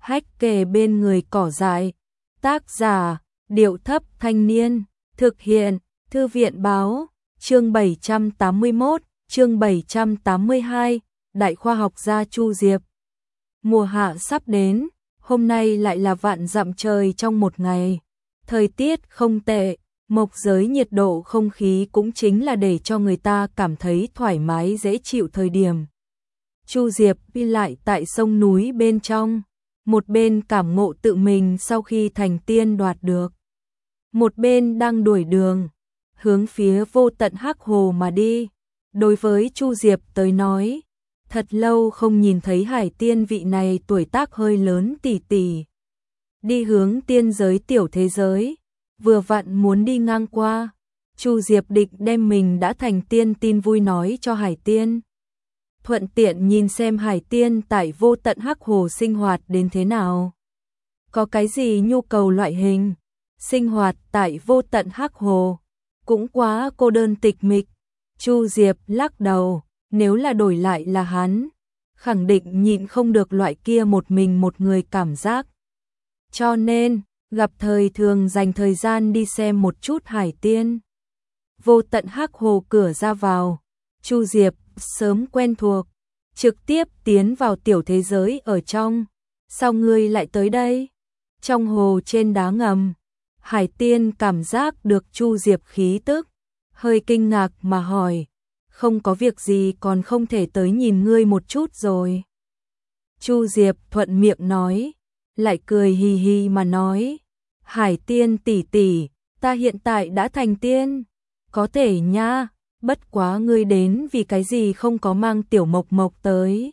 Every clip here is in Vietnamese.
hách kề bên người cỏ dại. Tác giả, Điệu Thấp Thanh Niên. Thực hiện, Thư viện Báo. Chương 781, chương 782, Đại khoa học gia Chu Diệp. Mùa hạ sắp đến, hôm nay lại là vạn dặm trời trong một ngày. Thời tiết không tệ, mộc giới nhiệt độ không khí cũng chính là để cho người ta cảm thấy thoải mái dễ chịu thời điểm. Chu Diệp đi lại tại sông núi bên trong, một bên cảm ngộ tự mình sau khi thành tiên đoạt được. Một bên đang đuổi đường, hướng phía vô tận hắc hồ mà đi. Đối với Chu Diệp tới nói, thật lâu không nhìn thấy hải tiên vị này tuổi tác hơi lớn tỷ tỷ. Đi hướng tiên giới tiểu thế giới, vừa vặn muốn đi ngang qua. Chu Diệp định đem mình đã thành tiên tin vui nói cho hải tiên. Thuận tiện nhìn xem hải tiên tại vô tận hắc hồ sinh hoạt đến thế nào. Có cái gì nhu cầu loại hình, sinh hoạt tại vô tận hắc hồ. Cũng quá cô đơn tịch mịch. Chu Diệp lắc đầu, nếu là đổi lại là hắn, khẳng định nhịn không được loại kia một mình một người cảm giác. Cho nên, gặp thời thường dành thời gian đi xem một chút hải tiên. Vô tận hắc hồ cửa ra vào, Chu Diệp sớm quen thuộc, trực tiếp tiến vào tiểu thế giới ở trong. Sao ngươi lại tới đây? Trong hồ trên đá ngầm, hải tiên cảm giác được Chu Diệp khí tức, hơi kinh ngạc mà hỏi, không có việc gì còn không thể tới nhìn ngươi một chút rồi. Chu Diệp thuận miệng nói, lại cười hì hì mà nói, hải tiên tỷ tỷ, ta hiện tại đã thành tiên, có thể nha, bất quá ngươi đến vì cái gì không có mang tiểu mộc mộc tới.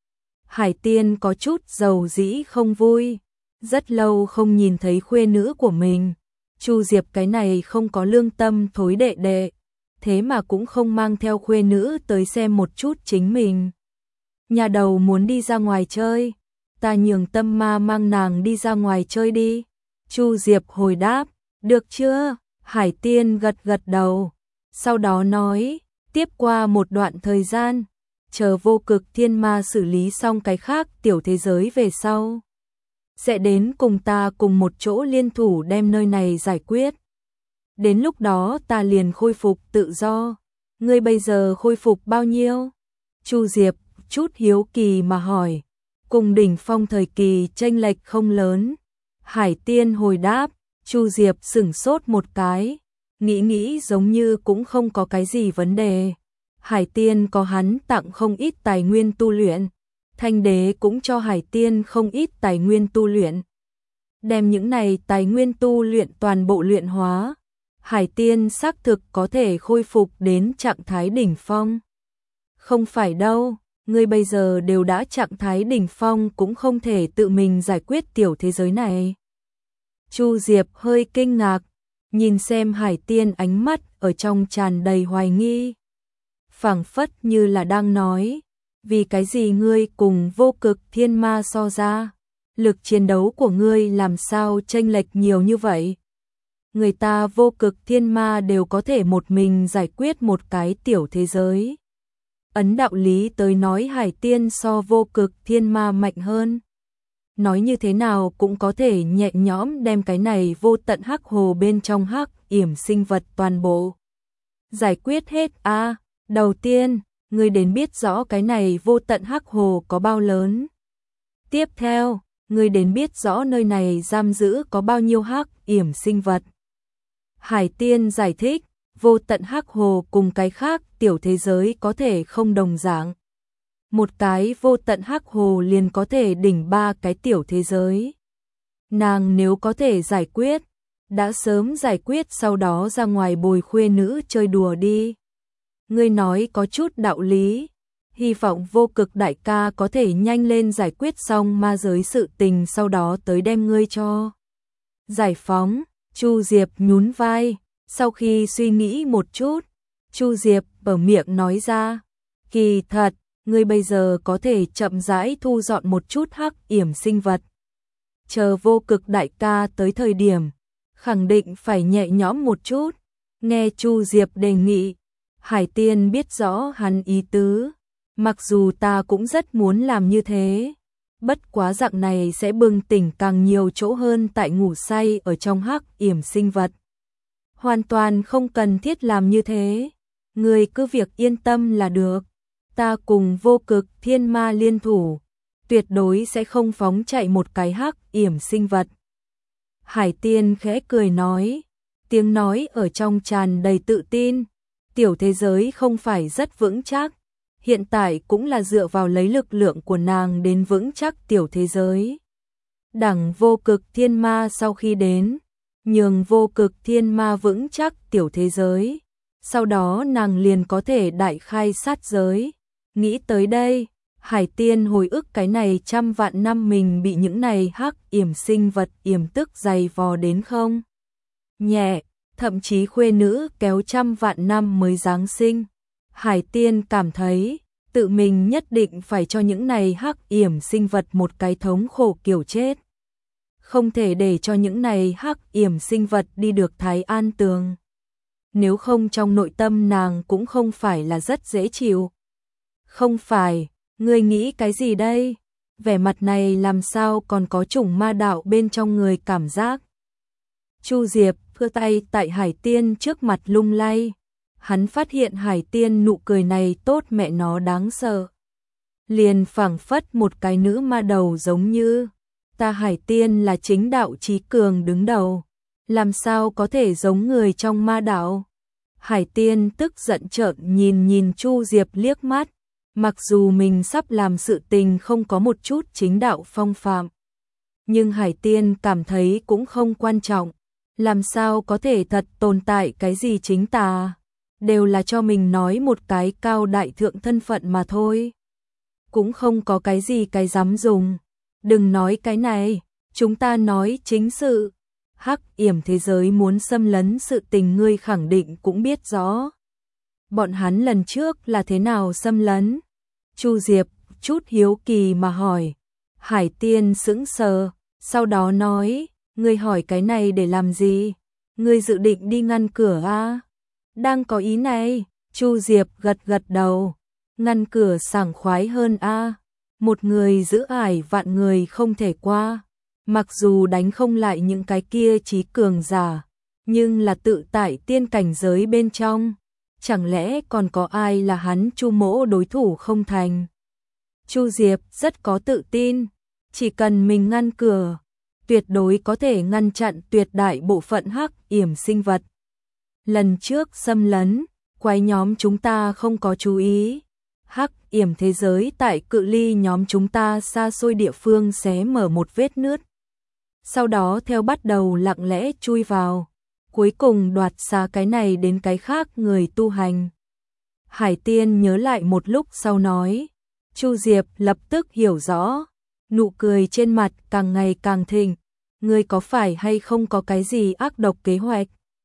Hải tiên có chút dầu dĩ không vui, rất lâu không nhìn thấy khuê nữ của mình. Chu Diệp cái này không có lương tâm thối đệ đệ, thế mà cũng không mang theo khuê nữ tới xem một chút chính mình. Nhà đầu muốn đi ra ngoài chơi, ta nhường Tâm Ma mang nàng đi ra ngoài chơi đi. Chu Diệp hồi đáp, được chưa? Hải tiên gật gật đầu, sau đó nói, tiếp qua một đoạn thời gian, chờ vô cực thiên ma xử lý xong cái khác tiểu thế giới về sau, sẽ đến cùng ta cùng một chỗ liên thủ đem nơi này giải quyết. Đến lúc đó ta liền khôi phục tự do. Ngươi bây giờ khôi phục bao nhiêu? Chu Diệp chút hiếu kỳ mà hỏi. Cùng đỉnh phong thời kỳ chênh lệch không lớn. Hải tiên hồi đáp. Chu Diệp sửng sốt một cái, nghĩ giống như cũng không có cái gì vấn đề. Hải tiên có hắn tặng không ít tài nguyên tu luyện. Thanh đế cũng cho hải tiên không ít tài nguyên tu luyện. Đem những này tài nguyên tu luyện toàn bộ luyện hóa, hải tiên xác thực có thể khôi phục đến trạng thái đỉnh phong. Không phải đâu, ngươi bây giờ đều đã trạng thái đỉnh phong cũng không thể tự mình giải quyết tiểu thế giới này. Chu Diệp hơi kinh ngạc, nhìn xem hải tiên ánh mắt ở trong tràn đầy hoài nghi. Phảng phất như là đang nói, vì cái gì ngươi cùng vô cực thiên ma so ra, lực chiến đấu của ngươi làm sao chênh lệch nhiều như vậy? Người ta vô cực thiên ma đều có thể một mình giải quyết một cái tiểu thế giới. Ấn đạo lý tới nói hải tiên so vô cực thiên ma mạnh hơn. Nói như thế nào cũng có thể nhẹ nhõm đem cái này vô tận hắc hồ bên trong hắc yểm sinh vật toàn bộ giải quyết hết a. Đầu tiên, ngươi đến biết rõ cái này vô tận hắc hồ có bao lớn. Tiếp theo, ngươi đến biết rõ nơi này giam giữ có bao nhiêu hắc yểm sinh vật. Hải tiên giải thích, vô tận hắc hồ cùng cái khác tiểu thế giới có thể không đồng dạng. Một cái vô tận hắc hồ liền có thể đỉnh 3 cái tiểu thế giới. Nàng nếu có thể giải quyết, đã sớm giải quyết sau đó ra ngoài bồi khuê nữ chơi đùa đi. Ngươi nói có chút đạo lý, hy vọng vô cực đại ca có thể nhanh lên giải quyết xong ma giới sự tình sau đó tới đem ngươi cho giải phóng. Chu Diệp nhún vai, sau khi suy nghĩ một chút, Chu Diệp mở miệng nói ra, kỳ thật, ngươi bây giờ có thể chậm rãi thu dọn một chút hắc yểm sinh vật. Chờ vô cực đại ca tới thời điểm, khẳng định phải nhẹ nhõm một chút. Nghe Chu Diệp đề nghị, hải tiên biết rõ hắn ý tứ, mặc dù ta cũng rất muốn làm như thế, Bất quá dạng này sẽ bừng tỉnh càng nhiều chỗ hơn tại ngủ say ở trong hắc yểm sinh vật. Hoàn toàn không cần thiết làm như thế. Ngươi cứ việc yên tâm là được. Ta cùng Vô Cực Thiên Ma liên thủ, tuyệt đối sẽ không phóng chạy một cái hắc yểm sinh vật. Hải Tiên khẽ cười nói, tiếng nói ở trong tràn đầy tự tin. Tiểu thế giới không phải rất vững chắc, hiện tại cũng là dựa vào lấy lực lượng của nàng đến vững chắc tiểu thế giới. Đẳng Vô Cực Thiên Ma sau khi đến, nhường Vô Cực Thiên Ma vững chắc tiểu thế giới, sau đó nàng liền có thể đại khai sát giới. Nghĩ tới đây, Hải Tiên hồi ức cái này trăm vạn năm mình bị những này hắc yểm sinh vật yểm tức dày vò đến không nhẹ, thậm chí khuê nữ kéo trăm vạn năm mới giáng sinh. Hải Tiên cảm thấy tự mình nhất định phải cho những này hắc yểm sinh vật một cái thống khổ kiểu chết. Không thể để cho những này hắc yểm sinh vật đi được thái an tường. Nếu không trong nội tâm nàng cũng không phải là rất dễ chịu. Không phải, ngươi nghĩ cái gì đây? Vẻ mặt này làm sao còn có chủng ma đạo bên trong người cảm giác. Chu Diệp đưa tay tại Hải Tiên trước mặt lung lay. Hắn phát hiện Hải Tiên nụ cười này tốt mẹ nó đáng sợ. Liền phảng phất một cái nữ ma đầu giống như. Ta Hải Tiên là chính đạo trí cường đứng đầu. Làm sao có thể giống người trong ma đạo? Hải Tiên tức giận trợn nhìn Chu Diệp liếc mắt. Mặc dù mình sắp làm sự tình không có một chút chính đạo phong phạm, nhưng Hải Tiên cảm thấy cũng không quan trọng. Làm sao có thể thật tồn tại cái gì chính tà, đều là cho mình nói một cái cao đại thượng thân phận mà thôi. Cũng không có cái gì cái dám dùng. Đừng nói cái này, chúng ta nói chính sự. Hắc yểm thế giới muốn xâm lấn sự tình ngươi khẳng định cũng biết rõ. Bọn hắn lần trước là thế nào xâm lấn? Chu Diệp chút hiếu kỳ mà hỏi. Hải Tiên sững sờ, sau đó nói, ngươi hỏi cái này để làm gì? Ngươi dự định đi ngăn cửa à? Đang có ý này. Chu Diệp gật đầu. Ngăn cửa sảng khoái hơn à? Một người giữ ải vạn người không thể qua. Mặc dù đánh không lại những cái kia trí cường giả, nhưng là tự tại tiên cảnh giới bên trong. Chẳng lẽ còn có ai là hắn Chu Mỗ đối thủ không thành? Chu Diệp rất có tự tin, chỉ cần mình ngăn cửa, tuyệt đối có thể ngăn chặn tuyệt đại bộ phận hắc yểm sinh vật. Lần trước xâm lấn, quái nhóm chúng ta không có chú ý. Hắc yểm thế giới tại cự ly nhóm chúng ta xa xôi địa phương xé mở một vết nứt. Sau đó theo bắt đầu lặng lẽ chui vào. Cuối cùng đoạt xa cái này đến cái khác người tu hành. Hải Tiên nhớ lại một lúc sau nói. Chu Diệp lập tức hiểu rõ. Nụ cười trên mặt càng ngày càng thịnh. Ngươi có phải hay không có cái gì ác độc kế hoạch?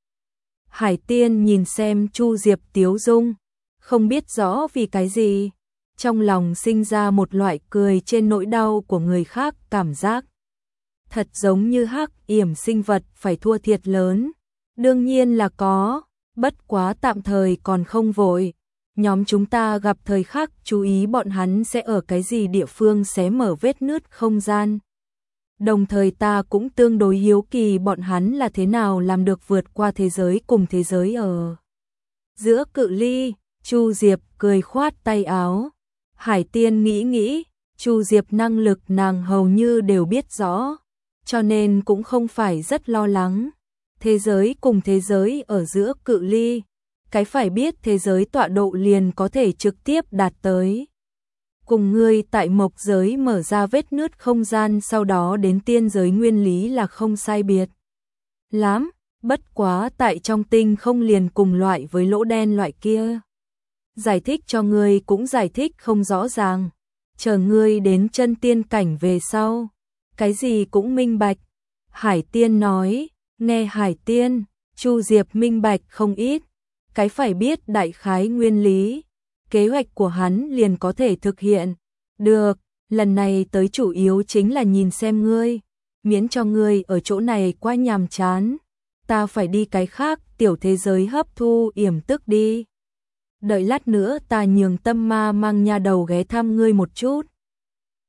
Hải Tiên nhìn xem Chu Diệp tiếu dung. Không biết rõ vì cái gì. Trong lòng sinh ra một loại cười trên nỗi đau của người khác cảm giác. Thật giống như hắc yểm sinh vật phải thua thiệt lớn. Đương nhiên là có, bất quá tạm thời còn không vội. Nhóm chúng ta gặp thời khắc chú ý bọn hắn sẽ ở cái gì địa phương xé mở vết nứt không gian. Đồng thời ta cũng tương đối hiếu kỳ bọn hắn là thế nào làm được vượt qua thế giới cùng thế giới ở giữa cự ly. Chu Diệp cười khoát tay áo. Hải Tiên nghĩ, Chu Diệp năng lực nàng hầu như đều biết rõ, cho nên cũng không phải rất lo lắng. Thế giới cùng thế giới ở giữa cự ly, cái phải biết thế giới tọa độ liền có thể trực tiếp đạt tới. Cùng ngươi tại mộc giới mở ra vết nứt không gian sau đó đến tiên giới nguyên lý là không sai biệt lắm, bất quá tại trong tinh không liền cùng loại với lỗ đen loại kia. Giải thích cho ngươi cũng giải thích không rõ ràng, chờ ngươi đến chân tiên cảnh về sau, cái gì cũng minh bạch. Hải Tiên nói. Nghe Hải Tiên, Chu Diệp minh bạch không ít, cái phải biết đại khái nguyên lý, kế hoạch của hắn liền có thể thực hiện. Được, lần này tới chủ yếu chính là nhìn xem ngươi, miễn cho ngươi ở chỗ này quá nhàm chán, ta phải đi cái khác tiểu thế giới hấp thu yểm tức đi. Đợi lát nữa ta nhường Tâm Ma mang nha đầu ghé thăm ngươi một chút.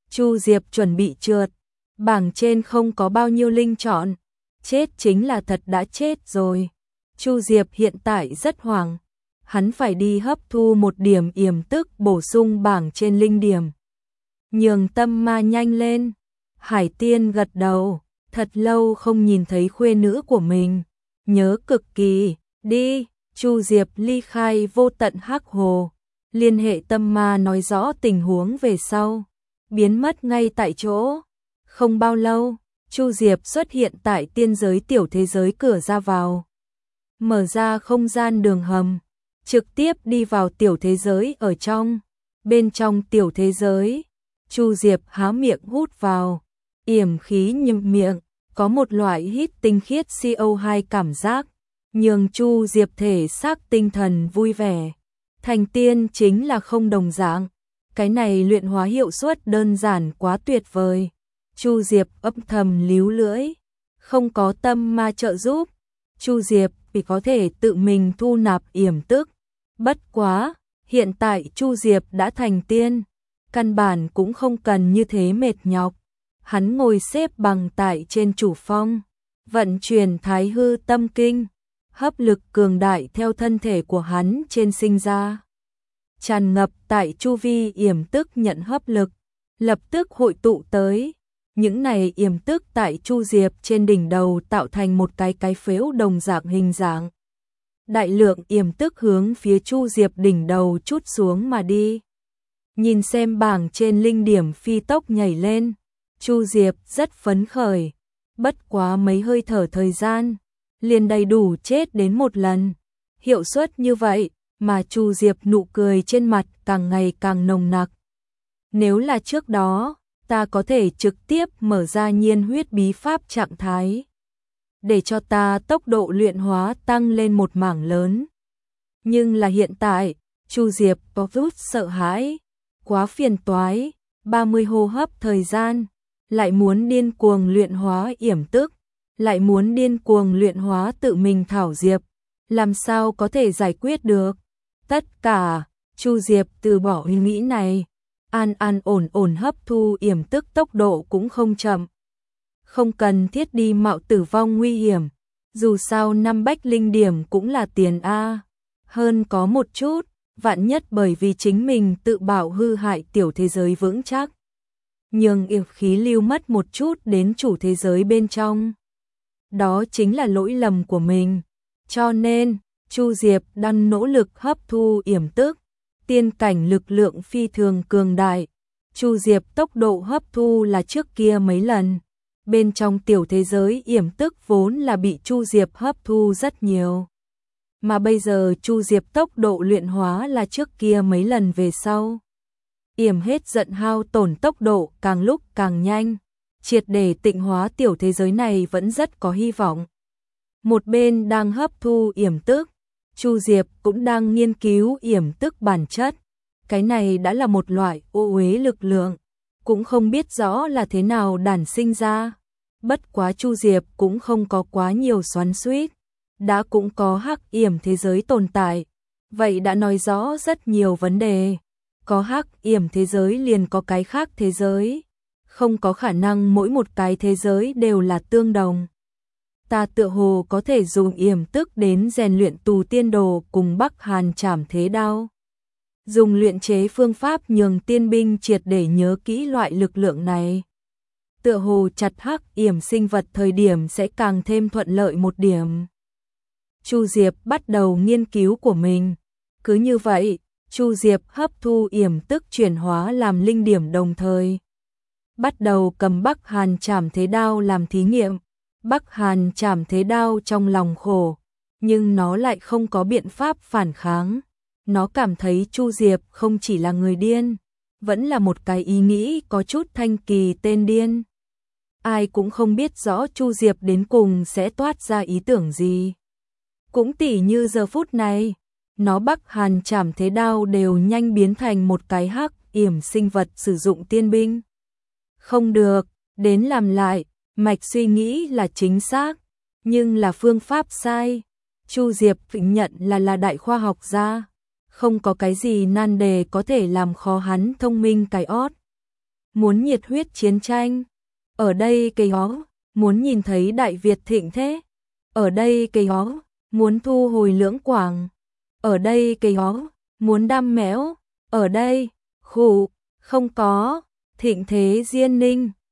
Chu Diệp chuẩn bị trượt, bảng trên không có bao nhiêu linh chọn, chết chính là thật đã chết rồi. Chu Diệp hiện tại rất hoảng, hắn phải đi hấp thu một điểm yểm tức bổ sung bảng trên linh điểm. Nhường tâm ma nhanh lên. Hải Tiên gật đầu, thật lâu không nhìn thấy khuê nữ của mình, nhớ cực kỳ, đi. Chu Diệp ly khai vô tận hắc hồ, liên hệ tâm ma nói rõ tình huống về sau, biến mất ngay tại chỗ. Không bao lâu, Chu Diệp xuất hiện tại tiên giới tiểu thế giới cửa ra vào, mở ra không gian đường hầm, trực tiếp đi vào tiểu thế giới ở trong. Bên trong tiểu thế giới, Chu Diệp há miệng hút vào, yểm khí nhâm miệng, có một loại hít tinh khiết CO2 cảm giác, nhường Chu Diệp thể xác tinh thần vui vẻ. Thành tiên chính là không đồng dạng, cái này luyện hóa hiệu suất đơn giản quá tuyệt vời. Chu Diệp âm thầm líu lưỡi, không có tâm ma trợ giúp, Chu Diệp vì có thể tự mình thu nạp yểm tức. Bất quá, hiện tại Chu Diệp đã thành tiên, căn bản cũng không cần như thế mệt nhọc. Hắn ngồi xếp bằng tại trên chủ phong, vận chuyển Thái Hư Tâm Kinh, hấp lực cường đại theo thân thể của hắn trên sinh ra, tràn ngập tại chu vi yểm tức nhận hấp lực, lập tức hội tụ tới. Những này yểm tức tại Chu Diệp trên đỉnh đầu tạo thành một cái phếu đồng dạng hình dạng. Đại lượng yểm tức hướng phía Chu Diệp đỉnh đầu chút xuống mà đi. Nhìn xem bảng trên linh điểm phi tốc nhảy lên, Chu Diệp rất phấn khởi, bất quá mấy hơi thở thời gian, liền đầy đủ chết đến một lần. Hiệu suất như vậy, mà Chu Diệp nụ cười trên mặt càng ngày càng nồng nặc. Nếu là trước đó, ta có thể trực tiếp mở ra nhiên huyết bí pháp trạng thái, để cho ta tốc độ luyện hóa tăng lên một mảng lớn. Nhưng là hiện tại, Chu Diệp có chút sợ hãi, quá phiền toái, 30 hô hấp thời gian, lại muốn điên cuồng luyện hóa yểm tức, lại muốn điên cuồng luyện hóa tự mình thảo diệp, làm sao có thể giải quyết được. Tất cả, Chu Diệp từ bỏ ý nghĩ này, an ổn hấp thu yểm tức tốc độ cũng không chậm. Không cần thiết đi mạo tử vong nguy hiểm, dù sao 5 bách linh điểm cũng là tiền a, hơn có một chút, vạn nhất bởi vì chính mình tự bảo hư hại tiểu thế giới vững chắc, nhường yểm khí lưu mất một chút đến chủ thế giới bên trong. Đó chính là lỗi lầm của mình. Cho nên, Chu Diệp đang nỗ lực hấp thu yểm tức, tiên cảnh lực lượng phi thường cường đại. Chu Diệp tốc độ hấp thu là trước kia mấy lần. Bên trong tiểu thế giới yểm tức vốn là bị Chu Diệp hấp thu rất nhiều. Mà bây giờ Chu Diệp tốc độ luyện hóa là trước kia mấy lần về sau. Yểm hết giận hao tổn tốc độ càng lúc càng nhanh, triệt để tịnh hóa tiểu thế giới này vẫn rất có hy vọng. Một bên đang hấp thu yểm tức, Chu Diệp cũng đang nghiên cứu yểm tức bản chất. Cái này đã là một loại ô uế lực lượng, cũng không biết rõ là thế nào đản sinh ra. Bất quá Chu Diệp cũng không có quá nhiều xoắn xuýt, đã cũng có hắc yểm thế giới tồn tại, vậy đã nói rõ rất nhiều vấn đề. Có hắc yểm thế giới liền có cái khác thế giới, không có khả năng mỗi một cái thế giới đều là tương đồng. Ta tựa hồ có thể dùng yểm tức đến rèn luyện tù tiên đồ cùng Bắc Hàn Trảm Thế Đao. Dùng luyện chế phương pháp nhường tiên binh triệt để nhớ kỹ loại lực lượng này. Tựa hồ chặt hắc yểm sinh vật thời điểm sẽ càng thêm thuận lợi một điểm. Chu Diệp bắt đầu nghiên cứu của mình. Cứ như vậy, Chu Diệp hấp thu yểm tức chuyển hóa làm linh điểm đồng thời. Bắt đầu cầm Bắc Hàn Trảm Thế Đao làm thí nghiệm. Bắc Hàn Trảm Thế Đao trong lòng khổ, nhưng nó lại không có biện pháp phản kháng. Nó cảm thấy Chu Diệp không chỉ là người điên, vẫn là một cái ý nghĩ có chút thanh kỳ tên điên. Ai cũng không biết rõ Chu Diệp đến cùng sẽ toát ra ý tưởng gì. Cũng tỉ như giờ phút này, nó Bắc Hàn Trảm Thế Đao đều nhanh biến thành một cái hắc yểm sinh vật sử dụng tiên binh. Không được, đến làm lại, mạch suy nghĩ là chính xác, nhưng là phương pháp sai. Chu Diệp vĩnh nhận là đại khoa học gia, không có cái gì nan đề có thể làm khó hắn thông minh cái ót. muốn nhiệt huyết chiến tranh. Ở đây cây hó, muốn nhìn thấy Đại Việt thịnh thế. Ở đây cây hó, muốn thu hồi Lưỡng Quảng. Ở đây cây hó, muốn đam mẽo. Ở đây, khụ, không có, thịnh thế Diên Ninh.